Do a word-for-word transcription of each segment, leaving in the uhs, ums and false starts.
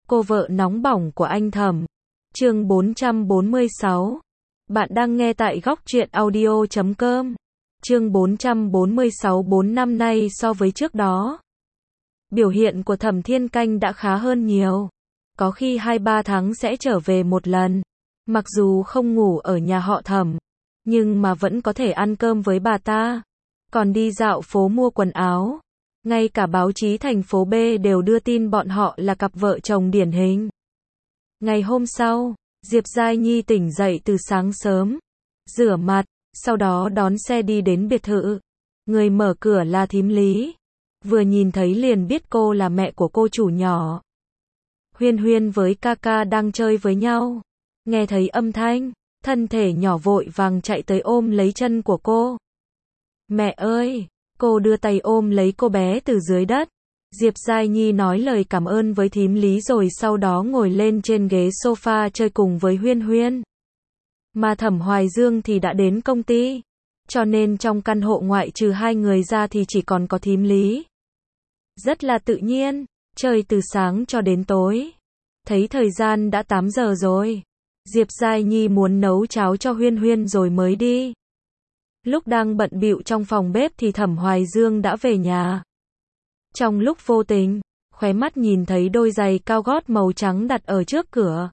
Cô vợ nóng bỏng của anh Thẩm. Chương bốn trăm bốn mươi sáu. Bạn đang nghe tại góc truyện audio chấm com. Chương bốn trăm bốn mươi sáu. Bốn năm nay so với trước đó, biểu hiện của Thẩm Thiên Canh đã khá hơn nhiều. Có khi hai ba tháng sẽ trở về một lần. Mặc dù không ngủ ở nhà họ Thẩm, nhưng mà vẫn có thể ăn cơm với bà ta. Còn đi dạo phố mua quần áo. Ngay cả báo chí thành phố B đều đưa tin bọn họ là cặp vợ chồng điển hình. Ngày hôm sau, Diệp Giai Nhi tỉnh dậy từ sáng sớm, rửa mặt, sau đó đón xe đi đến biệt thự. Người mở cửa là thím Lý. Vừa nhìn thấy liền biết cô là mẹ của cô chủ nhỏ. Huyên Huyên với ca ca đang chơi với nhau. Nghe thấy âm thanh, thân thể nhỏ vội vàng chạy tới ôm lấy chân của cô. Mẹ ơi! Cô đưa tay ôm lấy cô bé từ dưới đất. Diệp Giai Nhi nói lời cảm ơn với thím Lý rồi sau đó ngồi lên trên ghế sofa chơi cùng với Huyên Huyên. Mà Thẩm Hoài Dương thì đã đến công ty. Cho nên trong căn hộ ngoại trừ hai người ra thì chỉ còn có thím Lý. Rất là tự nhiên, chơi từ sáng cho đến tối. Thấy thời gian đã tám giờ rồi. Diệp Giai Nhi muốn nấu cháo cho Huyên Huyên rồi mới đi. Lúc đang bận bịu trong phòng bếp thì Thẩm Hoài Dương đã về nhà. Trong lúc vô tình, khóe mắt nhìn thấy đôi giày cao gót màu trắng đặt ở trước cửa.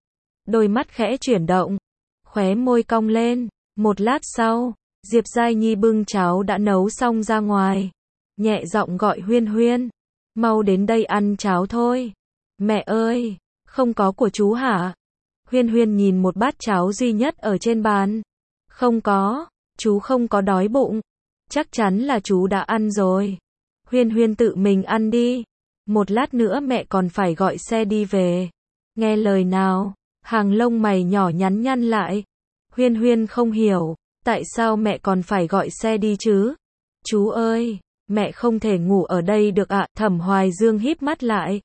Đôi mắt khẽ chuyển động, khóe môi cong lên. Một lát sau, Diệp Giai Nhi bưng cháo đã nấu xong ra ngoài. Nhẹ giọng gọi Huyên Huyên. Mau đến đây ăn cháo thôi. Mẹ ơi, không có của chú hả? Huyên Huyên nhìn một bát cháo duy nhất ở trên bàn. Không có. Chú không có đói bụng. Chắc chắn là chú đã ăn rồi. Huyên Huyên tự mình ăn đi. Một lát nữa mẹ còn phải gọi xe đi về. Nghe lời nào? Hàng lông mày nhỏ nhắn nhăn lại. Huyên Huyên không hiểu. Tại sao mẹ còn phải gọi xe đi chứ? Chú ơi, mẹ không thể ngủ ở đây được ạ. Thẩm Hoài Dương híp mắt lại,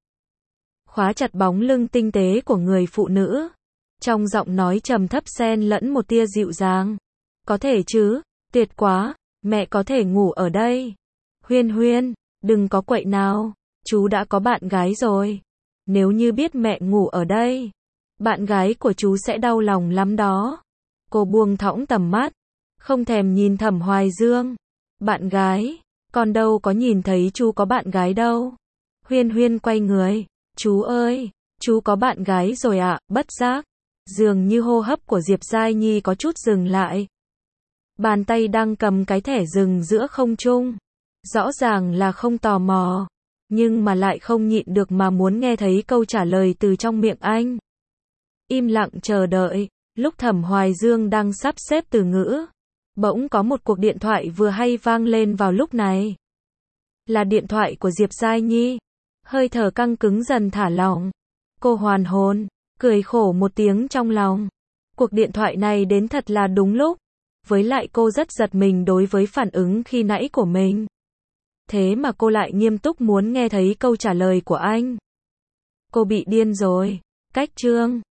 khóa chặt bóng lưng tinh tế của người phụ nữ. Trong giọng nói trầm thấp xen lẫn một tia dịu dàng. Có thể chứ, tuyệt quá, mẹ có thể ngủ ở đây. Huyên Huyên, đừng có quậy nào, chú đã có bạn gái rồi. Nếu như biết mẹ ngủ ở đây, bạn gái của chú sẽ đau lòng lắm đó. Cô buông thõng tầm mắt, không thèm nhìn Thẩm Hoài Dương. Bạn gái, con đâu có nhìn thấy chú có bạn gái đâu. Huyên Huyên quay người, chú ơi, chú có bạn gái rồi ạ. Bất giác, dường như hô hấp của Diệp Giai Nhi có chút dừng lại. Bàn tay đang cầm cái thẻ dừng giữa không trung. Rõ ràng là không tò mò, nhưng mà lại không nhịn được mà muốn nghe thấy câu trả lời từ trong miệng anh. Im lặng chờ đợi, lúc Thẩm Hoài Dương đang sắp xếp từ ngữ, bỗng có một cuộc điện thoại vừa hay vang lên vào lúc này. Là điện thoại của Diệp Giai Nhi. Hơi thở căng cứng dần thả lỏng. Cô hoàn hồn, cười khổ một tiếng trong lòng. Cuộc điện thoại này đến thật là đúng lúc. Với lại cô rất giật mình đối với phản ứng khi nãy của mình. Thế mà cô lại nghiêm túc muốn nghe thấy câu trả lời của anh. Cô bị điên rồi. Cách chương